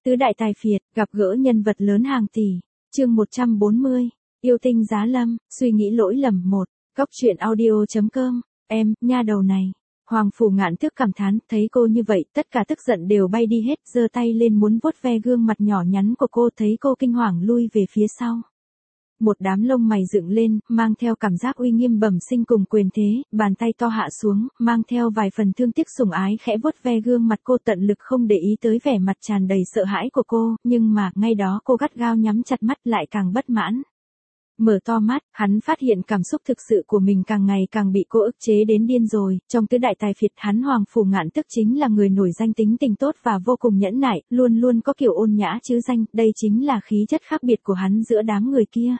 Tứ đại tài phiệt, gặp gỡ nhân vật lớn hàng tỷ. Chương 140. Yêu tinh giá lâm, suy nghĩ lỗi lầm 1. Góc truyện audio.com. Em, nha đầu này. Hoàng Phủ Ngạn Tước cảm thán, thấy cô như vậy, tất cả tức giận đều bay đi hết, giơ tay lên muốn vuốt ve gương mặt nhỏ nhắn của cô, thấy cô kinh hoàng lui về phía sau. Một đám lông mày dựng lên, mang theo cảm giác uy nghiêm bẩm sinh cùng quyền thế, bàn tay to hạ xuống, mang theo vài phần thương tiếc sủng ái khẽ vuốt ve gương mặt cô, tận lực không để ý tới vẻ mặt tràn đầy sợ hãi của cô, nhưng mà, ngay đó cô gắt gao nhắm chặt mắt lại càng bất mãn. Mở to mắt, hắn phát hiện cảm xúc thực sự của mình càng ngày càng bị cô ức chế đến điên rồi, trong tứ đại tài phiệt hắn Hoàng Phủ Ngạn Tước chính là người nổi danh tính tình tốt và vô cùng nhẫn nại, luôn luôn có kiểu ôn nhã chứ danh, đây chính là khí chất khác biệt của hắn giữa đám người kia.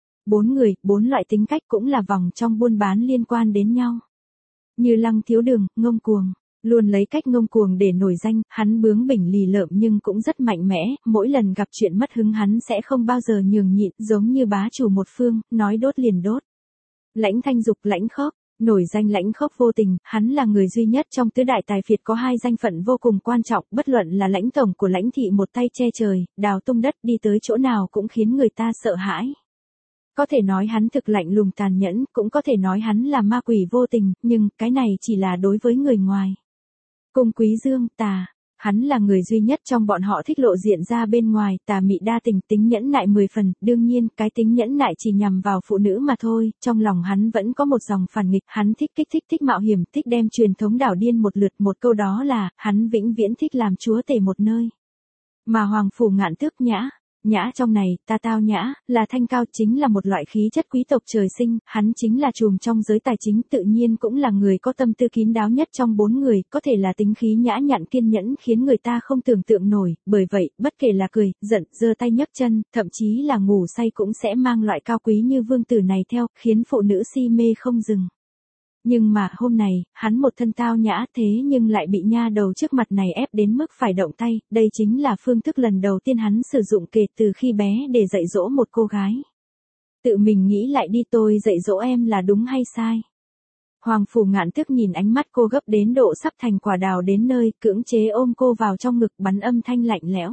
4 người, 4 loại tính cách cũng là vòng trong buôn bán liên quan đến nhau. Như Lăng Thiếu Đường, ngông cuồng, luôn lấy cách ngông cuồng để nổi danh, hắn bướng bỉnh lì lợm nhưng cũng rất mạnh mẽ, mỗi lần gặp chuyện mất hứng hắn sẽ không bao giờ nhường nhịn, giống như bá chủ một phương, nói đốt liền đốt. Lãnh Thanh Dục, Lãnh Khốc, nổi danh Lãnh Khốc vô tình, hắn là người duy nhất trong tứ đại tài phiệt có 2 danh phận vô cùng quan trọng, bất luận là lãnh tổng của Lãnh thị một tay che trời, đào tung đất, đi tới chỗ nào cũng khiến người ta sợ hãi. Có thể nói hắn thực lạnh lùng tàn nhẫn, cũng có thể nói hắn là ma quỷ vô tình, nhưng cái này chỉ là đối với người ngoài. Cung Quý Dương, hắn là người duy nhất trong bọn họ thích lộ diện ra bên ngoài, tà mị đa tình, tính nhẫn nại 10 phần, đương nhiên, cái tính nhẫn nại chỉ nhằm vào phụ nữ mà thôi, trong lòng hắn vẫn có một dòng phản nghịch, hắn thích kích thích, thích mạo hiểm, thích đem truyền thống đảo điên một lượt, một câu đó là, hắn vĩnh viễn thích làm chúa tể một nơi. Mà Hoàng Phủ Ngạn Tước nhã trong này, tao nhã, là thanh cao, chính là một loại khí chất quý tộc trời sinh, hắn chính là trùm trong giới tài chính, tự nhiên cũng là người có tâm tư kín đáo nhất trong 4 người, có thể là tính khí nhã nhặn kiên nhẫn khiến người ta không tưởng tượng nổi, bởi vậy, bất kể là cười, giận, giơ tay nhấc chân, thậm chí là ngủ say cũng sẽ mang loại cao quý như vương tử này theo, khiến phụ nữ si mê không dừng. Nhưng mà hôm này, hắn một thân tao nhã thế nhưng lại bị nha đầu trước mặt này ép đến mức phải động tay, đây chính là phương thức lần đầu tiên hắn sử dụng kể từ khi bé để dạy dỗ một cô gái. Tự mình nghĩ lại đi, tôi dạy dỗ em là đúng hay sai? Hoàng Phủ Ngạn Tước nhìn ánh mắt cô gấp đến độ sắp thành quả đào đến nơi, cưỡng chế ôm cô vào trong ngực, bắn âm thanh lạnh lẽo.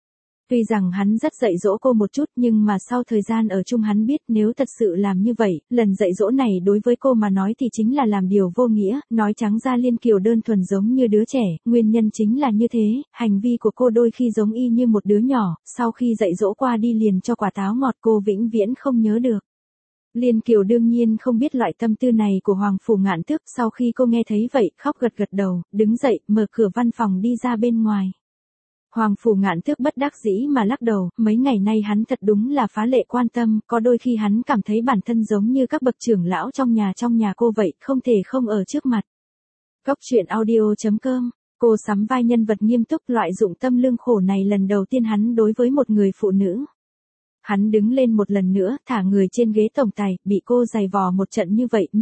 Tuy rằng hắn rất dạy dỗ cô một chút nhưng mà sau thời gian ở chung hắn biết nếu thật sự làm như vậy, lần dạy dỗ này đối với cô mà nói thì chính là làm điều vô nghĩa, nói trắng ra Liên Kiều đơn thuần giống như đứa trẻ, nguyên nhân chính là như thế, hành vi của cô đôi khi giống y như một đứa nhỏ, sau khi dạy dỗ qua đi liền cho quả táo ngọt cô vĩnh viễn không nhớ được. Liên Kiều đương nhiên không biết loại tâm tư này của Hoàng Phủ Ngạn Tước, sau khi cô nghe thấy vậy, khóc gật gật đầu, đứng dậy, mở cửa văn phòng đi ra bên ngoài. Hoàng Phủ Ngạn Tước bất đắc dĩ mà lắc đầu, mấy ngày nay hắn thật đúng là phá lệ quan tâm, có đôi khi hắn cảm thấy bản thân giống như các bậc trưởng lão trong nhà cô vậy, không thể không ở trước mặt. Góc truyện audio.com, cô sắm vai nhân vật nghiêm túc, loại dụng tâm lương khổ này lần đầu tiên hắn đối với một người phụ nữ. Hắn đứng lên một lần nữa, thả người trên ghế tổng tài, bị cô giày vò một trận như vậy,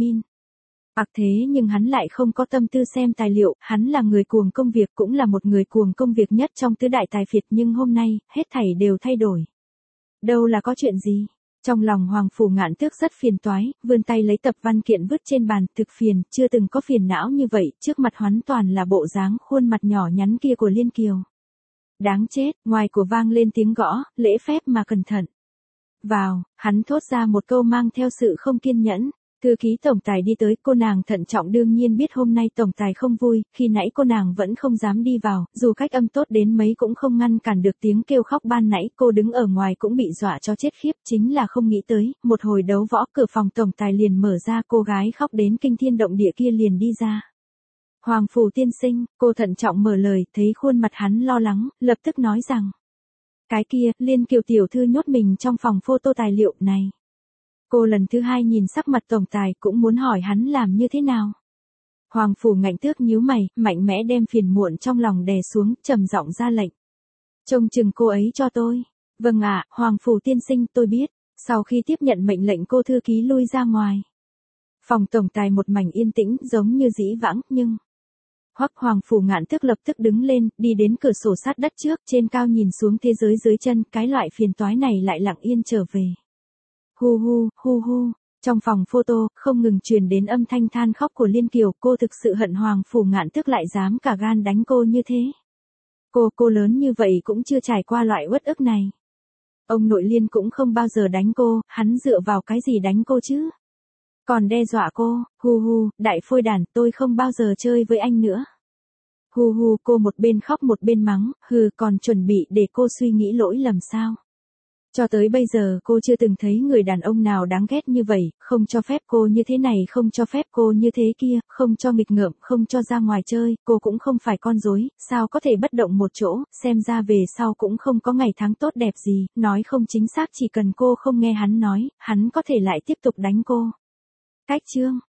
thế nhưng hắn lại không có tâm tư xem tài liệu, hắn là người cuồng công việc, cũng là một người cuồng công việc nhất trong tứ đại tài phiệt, nhưng hôm nay, hết thảy đều thay đổi. Đâu là có chuyện gì? Trong lòng Hoàng Phủ Ngạn Tước rất phiền toái, vươn tay lấy tập văn kiện vứt trên bàn, thực phiền, chưa từng có phiền não như vậy, trước mặt hắn toàn là bộ dáng khuôn mặt nhỏ nhắn kia của Liên Kiều. Đáng chết, ngoài của vang lên tiếng gõ, lễ phép mà cẩn thận. Vào, hắn thốt ra một câu mang theo sự không kiên nhẫn. Thư ký tổng tài đi tới, cô nàng thận trọng đương nhiên biết hôm nay tổng tài không vui, khi nãy cô nàng vẫn không dám đi vào, dù cách âm tốt đến mấy cũng không ngăn cản được tiếng kêu khóc ban nãy, cô đứng ở ngoài cũng bị dọa cho chết khiếp, chính là không nghĩ tới, một hồi đấu võ cửa phòng tổng tài liền mở ra, cô gái khóc đến kinh thiên động địa kia liền đi ra. Hoàng Phủ tiên sinh, cô thận trọng mở lời, thấy khuôn mặt hắn lo lắng, lập tức nói rằng, cái kia, Liên Kiều tiểu thư nhốt mình trong phòng photo tài liệu này. Cô lần thứ 2 nhìn sắc mặt tổng tài cũng muốn hỏi hắn làm như thế nào. Hoàng Phủ Ngạn Tước nhíu mày, mạnh mẽ đem phiền muộn trong lòng đè xuống, trầm giọng ra lệnh. Trông chừng cô ấy cho tôi. Vâng ạ, Hoàng Phủ tiên sinh, tôi biết. Sau khi tiếp nhận mệnh lệnh cô thư ký lui ra ngoài. Phòng tổng tài một mảnh yên tĩnh giống như dĩ vãng, nhưng... Hoàng Phủ Ngạn Tước lập tức đứng lên, đi đến cửa sổ sát đất trước, trên cao nhìn xuống thế giới dưới chân, cái loại phiền toái này lại lặng yên trở về. Hu hu, trong phòng photo, không ngừng truyền đến âm thanh than khóc của Liên Kiều, cô thực sự hận Hoàng Phủ Ngạn Tước lại dám cả gan đánh cô như thế. Cô lớn như vậy cũng chưa trải qua loại uất ức này. Ông nội Liên cũng không bao giờ đánh cô, hắn dựa vào cái gì đánh cô chứ? Còn đe dọa cô, hu hu, đại phôi đàn, tôi không bao giờ chơi với anh nữa. Hu hu, cô một bên khóc một bên mắng, hừ, còn chuẩn bị để cô suy nghĩ lỗi lầm sao? Cho tới bây giờ cô chưa từng thấy người đàn ông nào đáng ghét như vậy, không cho phép cô như thế này, không cho phép cô như thế kia, không cho nghịch ngợm, không cho ra ngoài chơi, cô cũng không phải con rối, sao có thể bất động một chỗ, xem ra về sau cũng không có ngày tháng tốt đẹp gì, nói không chính xác chỉ cần cô không nghe hắn nói, hắn có thể lại tiếp tục đánh cô. Cách chương